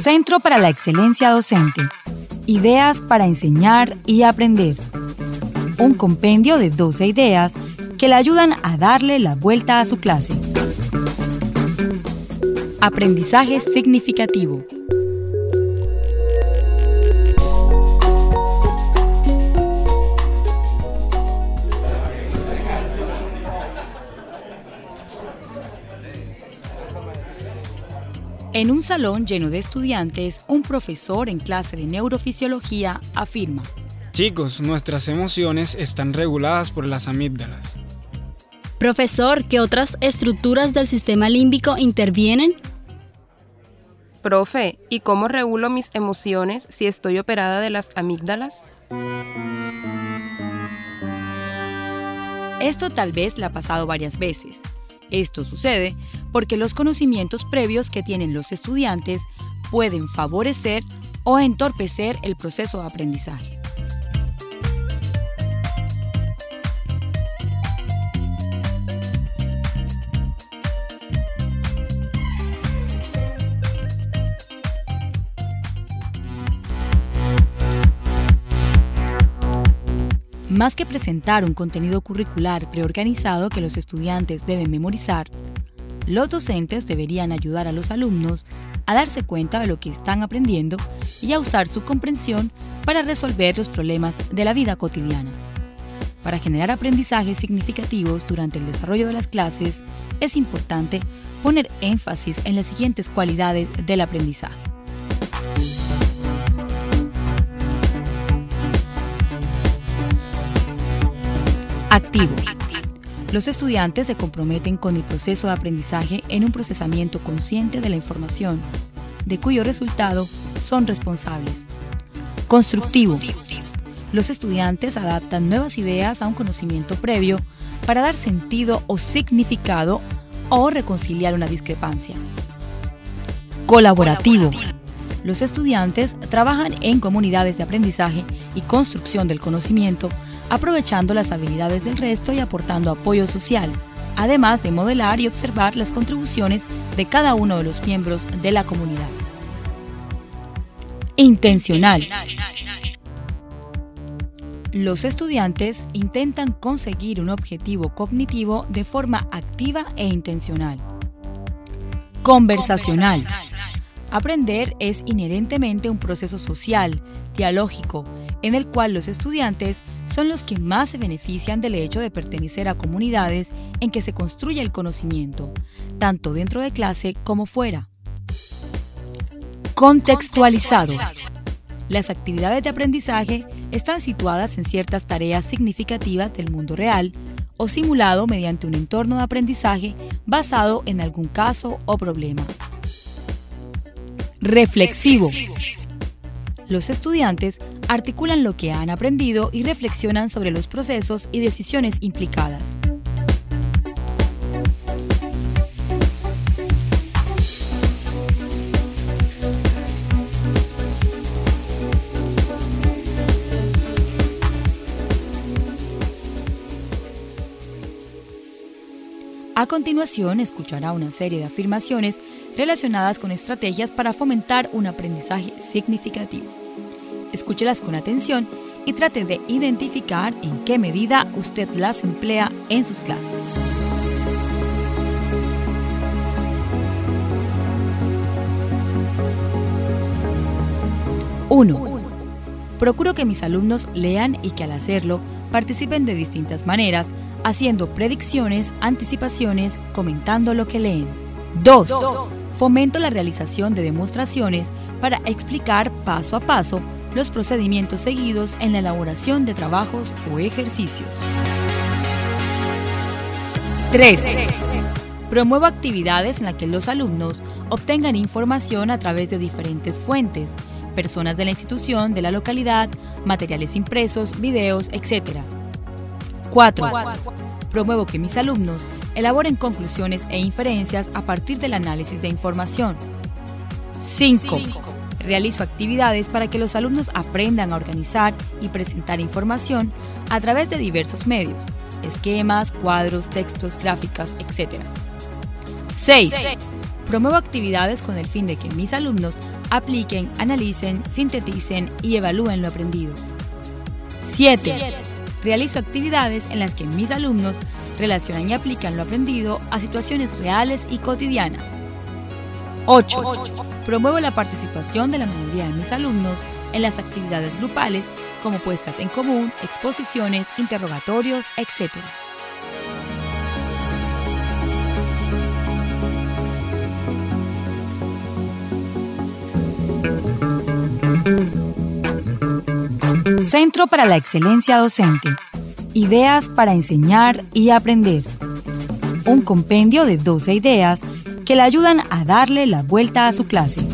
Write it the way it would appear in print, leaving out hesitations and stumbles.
Centro para la Excelencia Docente. Ideas para enseñar y aprender. Un compendio de 12 ideas que le ayudan a darle la vuelta a su clase. Aprendizaje significativo. En un salón lleno de estudiantes, un profesor en clase de neurofisiología afirma: Chicos, nuestras emociones están reguladas por las amígdalas. Profesor, ¿qué otras estructuras del sistema límbico intervienen? Profe, ¿y cómo regulo mis emociones si estoy operada de las amígdalas? Esto tal vez le ha pasado varias veces. Esto sucede porque los conocimientos previos que tienen los estudiantes pueden favorecer o entorpecer el proceso de aprendizaje. Más que presentar un contenido curricular preorganizado que los estudiantes deben memorizar, los docentes deberían ayudar a los alumnos a darse cuenta de lo que están aprendiendo y a usar su comprensión para resolver los problemas de la vida cotidiana. Para generar aprendizajes significativos durante el desarrollo de las clases, es importante poner énfasis en las siguientes cualidades del aprendizaje. Activo. Los estudiantes se comprometen con el proceso de aprendizaje en un procesamiento consciente de la información, de cuyo resultado son responsables. Constructivo. Los estudiantes adaptan nuevas ideas a un conocimiento previo para dar sentido o significado o reconciliar una discrepancia. Colaborativo. Los estudiantes trabajan en comunidades de aprendizaje y construcción del conocimiento, aprovechando las habilidades del resto y aportando apoyo social, además de modelar y observar las contribuciones de cada uno de los miembros de la comunidad. Intencional. Los estudiantes intentan conseguir un objetivo cognitivo de forma activa e intencional. Conversacional. Aprender es inherentemente un proceso social, dialógico, en el cual los estudiantes son los que más se benefician del hecho de pertenecer a comunidades en que se construye el conocimiento, tanto dentro de clase como fuera. Contextualizado. Las actividades de aprendizaje están situadas en ciertas tareas significativas del mundo real o simulado mediante un entorno de aprendizaje basado en algún caso o problema. Reflexivo. Los estudiantes articulan lo que han aprendido y reflexionan sobre los procesos y decisiones implicadas. A continuación, escuchará una serie de afirmaciones relacionadas con estrategias para fomentar un aprendizaje significativo. Escúchelas con atención y trate de identificar en qué medida usted las emplea en sus clases. 1. Procuro que mis alumnos lean y que al hacerlo participen de distintas maneras, haciendo predicciones, anticipaciones, comentando lo que leen. 2. Fomento la realización de demostraciones para explicar paso a paso los procedimientos seguidos en la elaboración de trabajos o ejercicios. 3. Promuevo actividades en las que los alumnos obtengan información a través de diferentes fuentes, personas de la institución, de la localidad, materiales impresos, videos, etc. 4. Promuevo que mis alumnos elaboren conclusiones e inferencias a partir del análisis de información. 5. Realizo actividades para que los alumnos aprendan a organizar y presentar información a través de diversos medios, esquemas, cuadros, textos, gráficas, etc. 6. Promuevo actividades con el fin de que mis alumnos apliquen, analicen, sinteticen y evalúen lo aprendido. 7. Realizo actividades en las que mis alumnos relacionan y aplican lo aprendido a situaciones reales y cotidianas. 8. Promuevo la participación de la mayoría de mis alumnos en las actividades grupales como puestas en común, exposiciones, interrogatorios, etc. Centro para la Excelencia Docente. Ideas para enseñar y aprender. Un compendio de 12 ideas que le ayudan a darle la vuelta a su clase.